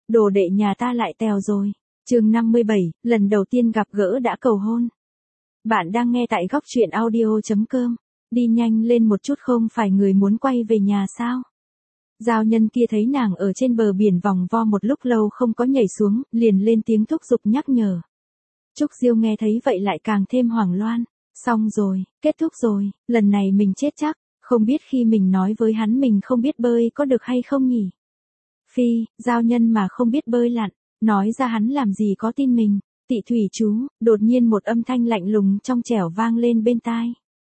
đồ đệ nhà ta lại tèo rồi. Chương 57, lần đầu tiên gặp gỡ đã cầu hôn. Bạn đang nghe tại góc truyện audio.com. Đi nhanh lên một chút, không phải người muốn quay về nhà sao? Giao nhân kia thấy nàng ở trên bờ biển vòng vo một lúc lâu không có nhảy xuống, liền lên tiếng thúc giục nhắc nhở. Trúc Diêu nghe thấy vậy lại càng thêm hoảng loạn. Xong rồi, kết thúc rồi, lần này mình chết chắc, không biết khi mình nói với hắn mình không biết bơi có được hay không nhỉ? Phi, giao nhân mà không biết bơi lặn, nói ra hắn làm gì có tin mình. Tị thủy chú, đột nhiên một âm thanh lạnh lùng trong trẻo vang lên bên tai.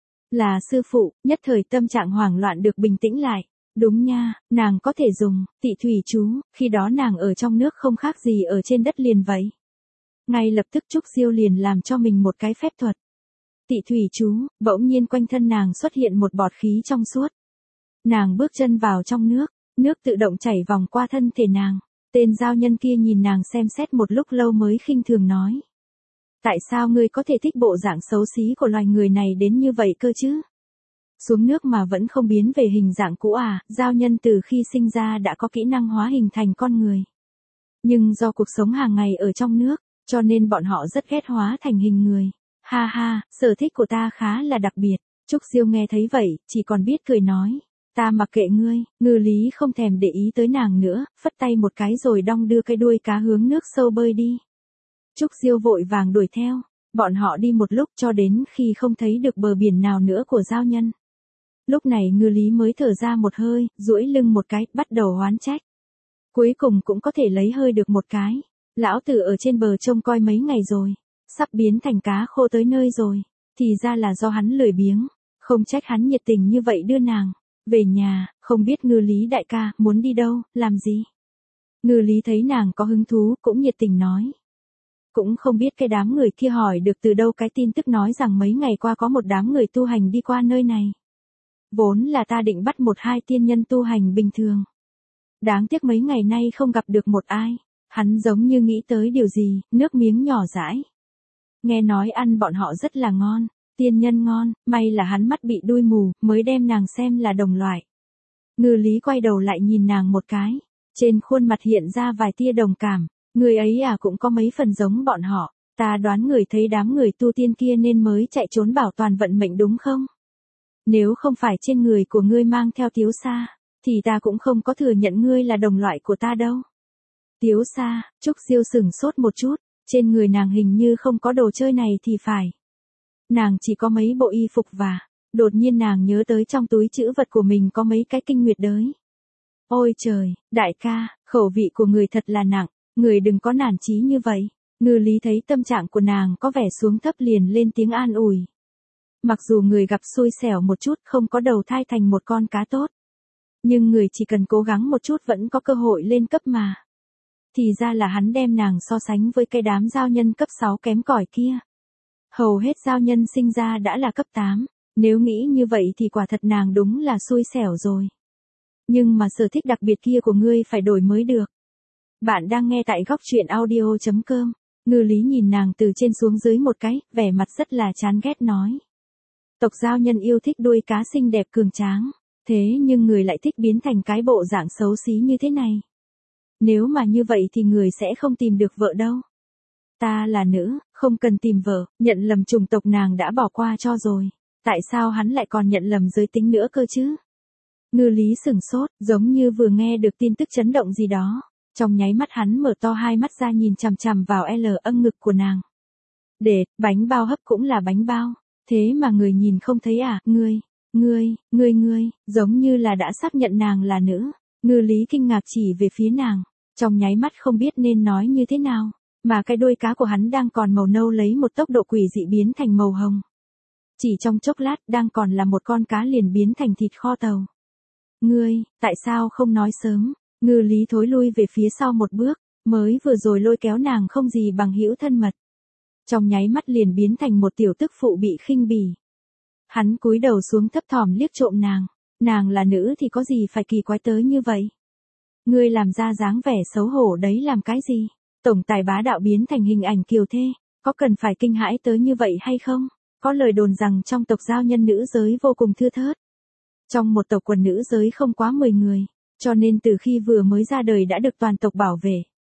Là sư phụ, nhất thời tâm trạng hoảng loạn được bình tĩnh lại. Đúng nha, nàng có thể dùng tị thủy chú, khi đó nàng ở trong nước không khác gì ở trên đất liền vậy. Ngay lập tức Trúc Diêu liền làm cho mình một cái phép thuật. Tị thủy chú, bỗng nhiên quanh thân nàng xuất hiện một bọt khí trong suốt. Nàng bước chân vào trong nước, nước tự động chảy vòng qua thân thể nàng. Tên giao nhân kia nhìn nàng xem xét một lúc lâu mới khinh thường nói. Tại sao ngươi có thể thích bộ dạng xấu xí của loài người này đến như vậy cơ chứ? Xuống nước mà vẫn không biến về hình dạng cũ à? Giao nhân từ khi sinh ra đã có kỹ năng hóa hình thành con người. Nhưng do cuộc sống hàng ngày ở trong nước, cho nên bọn họ rất ghét hóa thành hình người. Ha ha, sở thích của ta khá là đặc biệt. Trúc Diêu nghe thấy vậy, chỉ còn biết cười nói. Ta mặc kệ ngươi. Ngư Lý không thèm để ý tới nàng nữa, phất tay một cái rồi đong đưa cái đuôi cá hướng nước sâu bơi đi. Trúc Diêu vội vàng đuổi theo. Bọn họ đi một lúc cho đến khi không thấy được bờ biển nào nữa của giao nhân. Lúc này Ngư Lý mới thở ra một hơi, duỗi lưng một cái, bắt đầu oán trách. Cuối cùng cũng có thể lấy hơi được một cái. Lão tử ở trên bờ trông coi mấy ngày rồi, sắp biến thành cá khô tới nơi rồi, thì ra là do hắn lười biếng, không trách hắn nhiệt tình như vậy đưa nàng về nhà. Không biết Ngư Lý đại ca muốn đi đâu, làm gì? Ngư Lý thấy nàng có hứng thú cũng nhiệt tình nói. Cũng không biết cái đám người kia hỏi được từ đâu cái tin tức nói rằng mấy ngày qua có một đám người tu hành đi qua nơi này. Vốn là ta định bắt một hai tiên nhân tu hành bình thường. Đáng tiếc mấy ngày nay không gặp được một ai. Hắn giống như nghĩ tới điều gì, nước miếng nhỏ rãi. Nghe nói ăn bọn họ rất là ngon, tiên nhân ngon, may là hắn mắt bị đuôi mù, mới đem nàng xem là đồng loại. Ngư Lý quay đầu lại nhìn nàng một cái, trên khuôn mặt hiện ra vài tia đồng cảm, người ấy à cũng có mấy phần giống bọn họ, ta đoán người thấy đám người tu tiên kia nên mới chạy trốn bảo toàn vận mệnh đúng không? Nếu không phải trên người của ngươi mang theo Tiếu Sa, thì ta cũng không có thừa nhận ngươi là đồng loại của ta đâu. Tiếu Sa, Trúc Diêu sửng sốt một chút, trên người nàng hình như không có đồ chơi này thì phải. Nàng chỉ có mấy bộ y phục và, đột nhiên nàng nhớ tới trong túi trữ vật của mình có mấy cái kinh nguyệt đới. Ôi trời, đại ca, khẩu vị của người thật là nặng, người đừng có nản chí như vậy. Ngư Lý thấy tâm trạng của nàng có vẻ xuống thấp liền lên tiếng an ủi. Mặc dù người gặp xui xẻo một chút không có đầu thai thành một con cá tốt. Nhưng người chỉ cần cố gắng một chút vẫn có cơ hội lên cấp mà. Thì ra là hắn đem nàng so sánh với cái đám giao nhân cấp 6 kém cỏi kia. Hầu hết giao nhân sinh ra đã là cấp 8, nếu nghĩ như vậy thì quả thật nàng đúng là xui xẻo rồi. Nhưng mà sở thích đặc biệt kia của ngươi phải đổi mới được. Bạn đang nghe tại góc truyện audio.com. Ngư Lý nhìn nàng từ trên xuống dưới một cái, vẻ mặt rất là chán ghét nói. Tộc giao nhân yêu thích đuôi cá xinh đẹp cường tráng, thế nhưng người lại thích biến thành cái bộ dạng xấu xí như thế này. Nếu mà như vậy thì người sẽ không tìm được vợ đâu. Ta là nữ, không cần tìm vợ, nhận lầm chủng tộc nàng đã bỏ qua cho rồi. Tại sao hắn lại còn nhận lầm giới tính nữa cơ chứ? Ngư Lý sửng sốt, giống như vừa nghe được tin tức chấn động gì đó. Trong nháy mắt hắn mở to hai mắt ra nhìn chằm chằm vào âm ngực của nàng. Để, bánh bao hấp cũng là bánh bao. Thế mà người nhìn không thấy à? Ngươi, giống như là đã xác nhận nàng là nữ. Ngư Lý kinh ngạc chỉ về phía nàng. Trong nháy mắt không biết nên nói như thế nào. Mà cái đuôi cá của hắn đang còn màu nâu lấy một tốc độ quỷ dị biến thành màu hồng. Chỉ trong chốc lát đang còn là một con cá liền biến thành thịt kho tàu. Ngươi, tại sao không nói sớm? Ngư Lý thối lui về phía sau một bước, mới vừa rồi lôi kéo nàng không gì bằng hữu thân mật. Trong nháy mắt liền biến thành một tiểu tức phụ bị khinh bỉ. Hắn cúi đầu xuống thấp thỏm liếc trộm nàng là nữ thì có gì phải kỳ quái tới như vậy? Ngươi làm ra dáng vẻ xấu hổ đấy làm cái gì? Tổng tài bá đạo biến thành hình ảnh kiều thê, có cần phải kinh hãi tới như vậy hay không? Có lời đồn rằng trong tộc giao nhân nữ giới vô cùng thưa thớt. Trong một tộc quần nữ giới không quá 10 người, cho nên từ khi vừa mới ra đời đã được toàn tộc bảo vệ.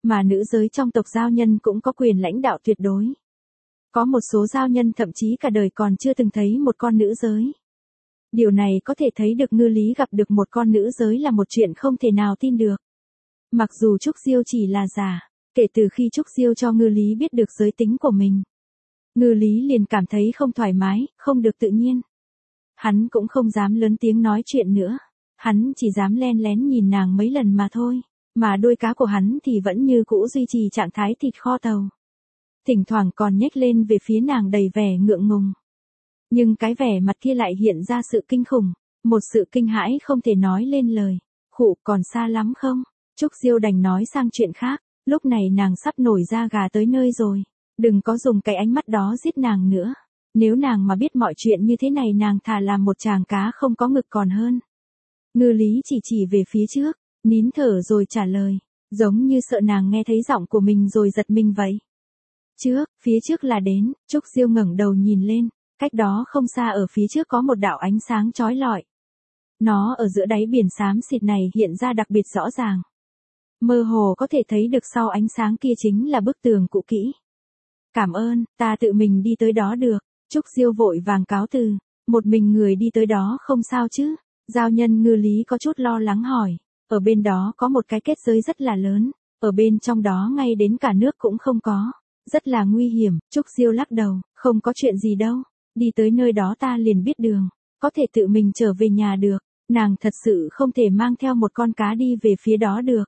Mà nữ giới trong tộc giao nhân cũng có quyền lãnh đạo tuyệt đối. Có một số giao nhân thậm chí cả đời còn chưa từng thấy một con nữ giới. Điều này có thể thấy được Ngư Lý gặp được một con nữ giới là một chuyện không thể nào tin được. Mặc dù Trúc Diêu chỉ là giả, kể từ khi Trúc Diêu cho Ngư Lý biết được giới tính của mình, Ngư Lý liền cảm thấy không thoải mái, không được tự nhiên. Hắn cũng không dám lớn tiếng nói chuyện nữa. Hắn chỉ dám len lén nhìn nàng mấy lần mà thôi. Mà đuôi cá của hắn thì vẫn như cũ duy trì trạng thái thịt kho tàu. Thỉnh thoảng còn nhếch lên về phía nàng đầy vẻ ngượng ngùng. Nhưng cái vẻ mặt kia lại hiện ra sự kinh khủng. Một sự kinh hãi không thể nói lên lời. Khụ, còn xa lắm không? Trúc Diêu đành nói sang chuyện khác. Lúc này nàng sắp nổi da gà tới nơi rồi. Đừng có dùng cái ánh mắt đó giết nàng nữa. Nếu nàng mà biết mọi chuyện như thế này nàng thà làm một chàng cá không có ngực còn hơn. Ngư Lý chỉ về phía trước, nín thở rồi trả lời, giống như sợ nàng nghe thấy giọng của mình rồi giật mình vậy. Phía trước là đến, Trúc Diêu ngẩng đầu nhìn lên, cách đó không xa ở phía trước có một đạo ánh sáng chói lọi. Nó ở giữa đáy biển xám xịt này hiện ra đặc biệt rõ ràng. Mơ hồ có thể thấy được sau ánh sáng kia chính là bức tường cũ kỹ. Cảm ơn, ta tự mình đi tới đó được. Trúc Diêu vội vàng cáo từ, một mình người đi tới đó không sao chứ? Giao nhân Ngư Lý có chút lo lắng hỏi, ở bên đó có một cái kết giới rất là lớn, ở bên trong đó ngay đến cả nước cũng không có, rất là nguy hiểm. Trúc Diêu lắc đầu, không có chuyện gì đâu, đi tới nơi đó ta liền biết đường, có thể tự mình trở về nhà được, nàng thật sự không thể mang theo một con cá đi về phía đó được.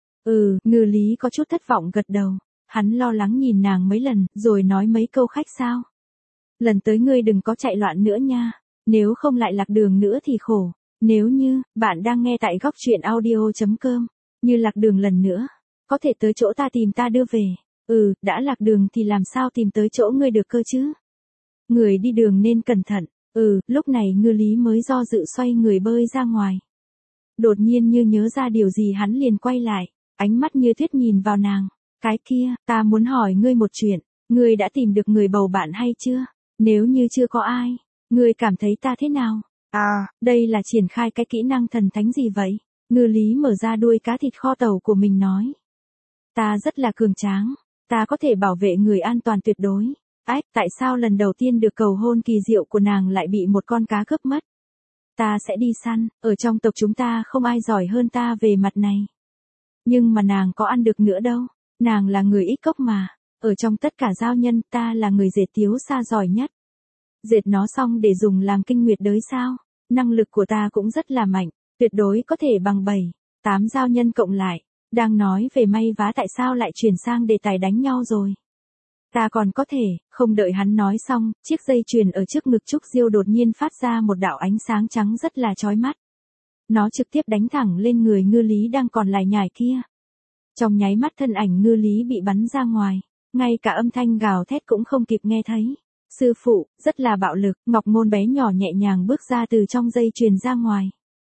Ngư Lý có chút thất vọng gật đầu, hắn lo lắng nhìn nàng mấy lần, rồi nói mấy câu khách sáo. Lần tới ngươi đừng có chạy loạn nữa nha, nếu không lại lạc đường nữa thì khổ. Nếu như, bạn đang nghe tại góc truyện audio.com, như lạc đường lần nữa, có thể tới chỗ ta tìm ta đưa về. Đã lạc đường thì làm sao tìm tới chỗ ngươi được cơ chứ? Người đi đường nên cẩn thận. Lúc này Ngư Lý mới do dự xoay người bơi ra ngoài. Đột nhiên như nhớ ra điều gì hắn liền quay lại, ánh mắt như thuyết nhìn vào nàng. Cái kia, ta muốn hỏi ngươi một chuyện, ngươi đã tìm được người bầu bạn hay chưa? Nếu như chưa có ai, ngươi cảm thấy ta thế nào? Đây là triển khai cái kỹ năng thần thánh gì vậy? Ngư Lý mở ra đuôi cá thịt kho tàu của mình nói. Ta rất là cường tráng, ta có thể bảo vệ người an toàn tuyệt đối. Tại sao lần đầu tiên được cầu hôn kỳ diệu của nàng lại bị một con cá cướp mất? Ta sẽ đi săn, ở trong tộc chúng ta không ai giỏi hơn ta về mặt này. Nhưng mà nàng có ăn được nữa đâu, nàng là người ít cốc mà, ở trong tất cả giao nhân ta là người dệt tiếu sa giỏi nhất. Dệt nó xong để dùng làm kinh nguyệt đới sao, năng lực của ta cũng rất là mạnh, tuyệt đối có thể bằng 7, 8 giao nhân cộng lại. Đang nói về may vá tại sao lại chuyển sang đề tài đánh nhau rồi. Ta còn có thể, không đợi hắn nói xong, chiếc dây chuyền ở trước ngực Trúc Diêu đột nhiên phát ra một đạo ánh sáng trắng rất là chói mắt. Nó trực tiếp đánh thẳng lên người Ngư Lý đang còn lải nhải kia. Trong nháy mắt thân ảnh Ngư Lý bị bắn ra ngoài, ngay cả âm thanh gào thét cũng không kịp nghe thấy. Sư phụ, rất là bạo lực, Ngọc Ngôn bé nhỏ nhẹ nhàng bước ra từ trong dây chuyền ra ngoài.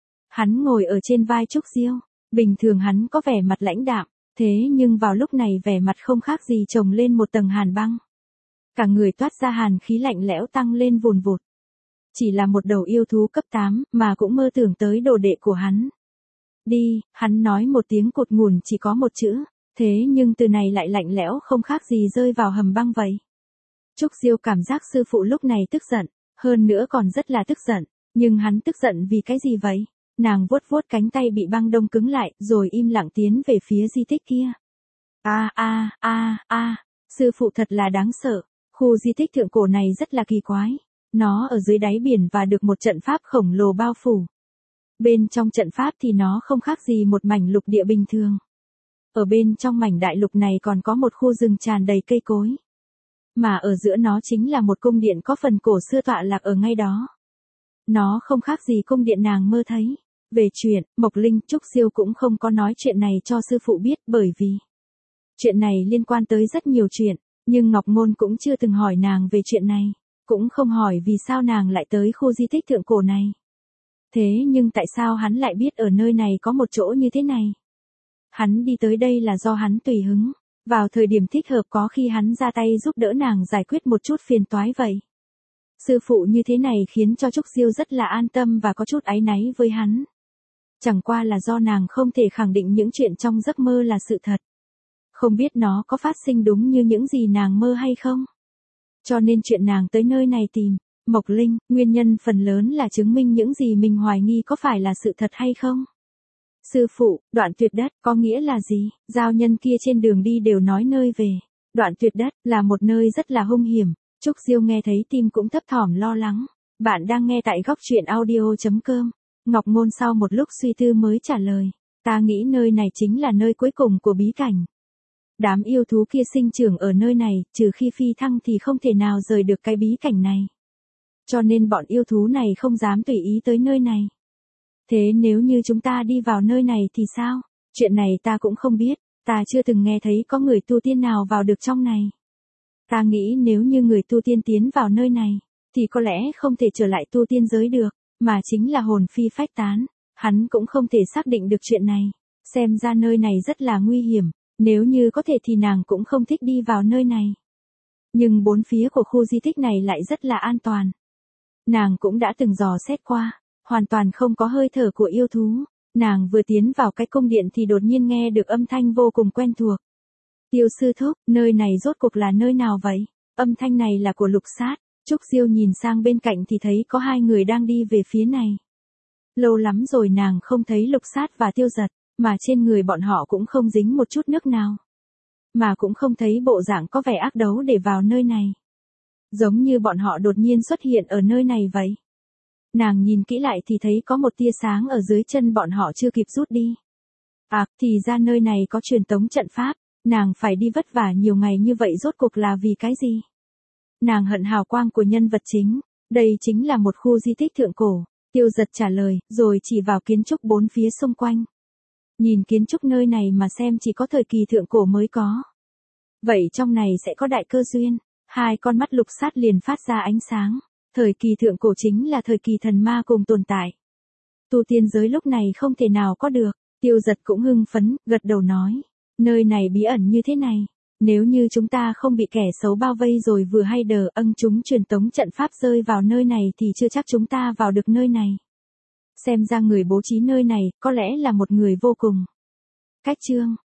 Hắn ngồi ở trên vai Trúc Diêu, bình thường hắn có vẻ mặt lãnh đạm, thế nhưng vào lúc này vẻ mặt không khác gì chồng lên một tầng hàn băng. Cả người toát ra hàn khí lạnh lẽo tăng lên vùn vụt. Chỉ là một đầu yêu thú cấp 8 mà cũng mơ tưởng tới đồ đệ của hắn. Đi, hắn nói một tiếng cột ngùn chỉ có một chữ, thế nhưng từ này lại lạnh lẽo không khác gì rơi vào hầm băng vậy. Trúc Diêu cảm giác sư phụ lúc này tức giận, hơn nữa còn rất là tức giận, nhưng hắn tức giận vì cái gì vậy? Nàng vuốt vuốt cánh tay bị băng đông cứng lại, rồi im lặng tiến về phía di tích kia. Sư phụ thật là đáng sợ, khu di tích thượng cổ này rất là kỳ quái, nó ở dưới đáy biển và được một trận pháp khổng lồ bao phủ. Bên trong trận pháp thì nó không khác gì một mảnh lục địa bình thường. Ở bên trong mảnh đại lục này còn có một khu rừng tràn đầy cây cối. Mà ở giữa nó chính là một cung điện có phần cổ xưa tọa lạc ở ngay đó. Nó không khác gì cung điện nàng mơ thấy. Về chuyện, Mộc Linh Trúc Diêu cũng không có nói chuyện này cho sư phụ biết bởi vì chuyện này liên quan tới rất nhiều chuyện, nhưng Ngọc Ngôn cũng chưa từng hỏi nàng về chuyện này, cũng không hỏi vì sao nàng lại tới khu di tích thượng cổ này. Thế nhưng tại sao hắn lại biết ở nơi này có một chỗ như thế này? Hắn đi tới đây là do hắn tùy hứng, vào thời điểm thích hợp có khi hắn ra tay giúp đỡ nàng giải quyết một chút phiền toái vậy. Sư phụ như thế này khiến cho Trúc Diêu rất là an tâm và có chút áy náy với hắn. Chẳng qua là do nàng không thể khẳng định những chuyện trong giấc mơ là sự thật. Không biết nó có phát sinh đúng như những gì nàng mơ hay không? Cho nên chuyện nàng tới nơi này tìm Mộc Linh, nguyên nhân phần lớn là chứng minh những gì mình hoài nghi có phải là sự thật hay không. Sư phụ, đoạn tuyệt đất có nghĩa là gì? Giao nhân kia trên đường đi đều nói nơi về đoạn tuyệt đất là một nơi rất là hung hiểm. Trúc Diêu nghe thấy tim cũng thấp thỏm lo lắng. Bạn đang nghe tại góc truyện audio.com. Ngọc Ngôn sau một lúc suy tư mới trả lời. Ta nghĩ nơi này chính là nơi cuối cùng của bí cảnh. Đám yêu thú kia sinh trưởng ở nơi này, trừ khi phi thăng thì không thể nào rời được cái bí cảnh này. Cho nên bọn yêu thú này không dám tùy ý tới nơi này. Thế nếu như chúng ta đi vào nơi này thì sao? Chuyện này ta cũng không biết, ta chưa từng nghe thấy có người tu tiên nào vào được trong này. Ta nghĩ nếu như người tu tiên tiến vào nơi này, thì có lẽ không thể trở lại tu tiên giới được, mà chính là hồn phi phách tán. Hắn cũng không thể xác định được chuyện này. Xem ra nơi này rất là nguy hiểm, nếu như có thể thì nàng cũng không thích đi vào nơi này. Nhưng bốn phía của khu di tích này lại rất là an toàn. Nàng cũng đã từng dò xét qua, hoàn toàn không có hơi thở của yêu thú. Nàng vừa tiến vào cái cung điện thì đột nhiên nghe được âm thanh vô cùng quen thuộc. Tiêu sư thúc, nơi này rốt cuộc là nơi nào vậy? Âm thanh này là của Lục Sát. Trúc Diêu nhìn sang bên cạnh thì thấy có hai người đang đi về phía này. Lâu lắm rồi nàng không thấy Lục Sát và Tiêu Giật, mà trên người bọn họ cũng không dính một chút nước nào. Mà cũng không thấy bộ dạng có vẻ ác đấu để vào nơi này. Giống như bọn họ đột nhiên xuất hiện ở nơi này vậy. Nàng nhìn kỹ lại thì thấy có một tia sáng ở dưới chân bọn họ chưa kịp rút đi. Thì ra nơi này có truyền tống trận pháp, nàng phải đi vất vả nhiều ngày như vậy rốt cuộc là vì cái gì? Nàng hận hào quang của nhân vật chính, đây chính là một khu di tích thượng cổ. Tiêu Giật trả lời, rồi chỉ vào kiến trúc bốn phía xung quanh. Nhìn kiến trúc nơi này mà xem chỉ có thời kỳ thượng cổ mới có. Vậy trong này sẽ có đại cơ duyên. Hai con mắt Lục Sát liền phát ra ánh sáng. Thời kỳ thượng cổ chính là thời kỳ thần ma cùng tồn tại. Tu tiên giới lúc này không thể nào có được. Tiêu Giật cũng hưng phấn, gật đầu nói. Nơi này bí ẩn như thế này. Nếu như chúng ta không bị kẻ xấu bao vây rồi vừa hay chúng truyền tống trận pháp rơi vào nơi này thì chưa chắc chúng ta vào được nơi này. Xem ra người bố trí nơi này có lẽ là một người vô cùng cách chương.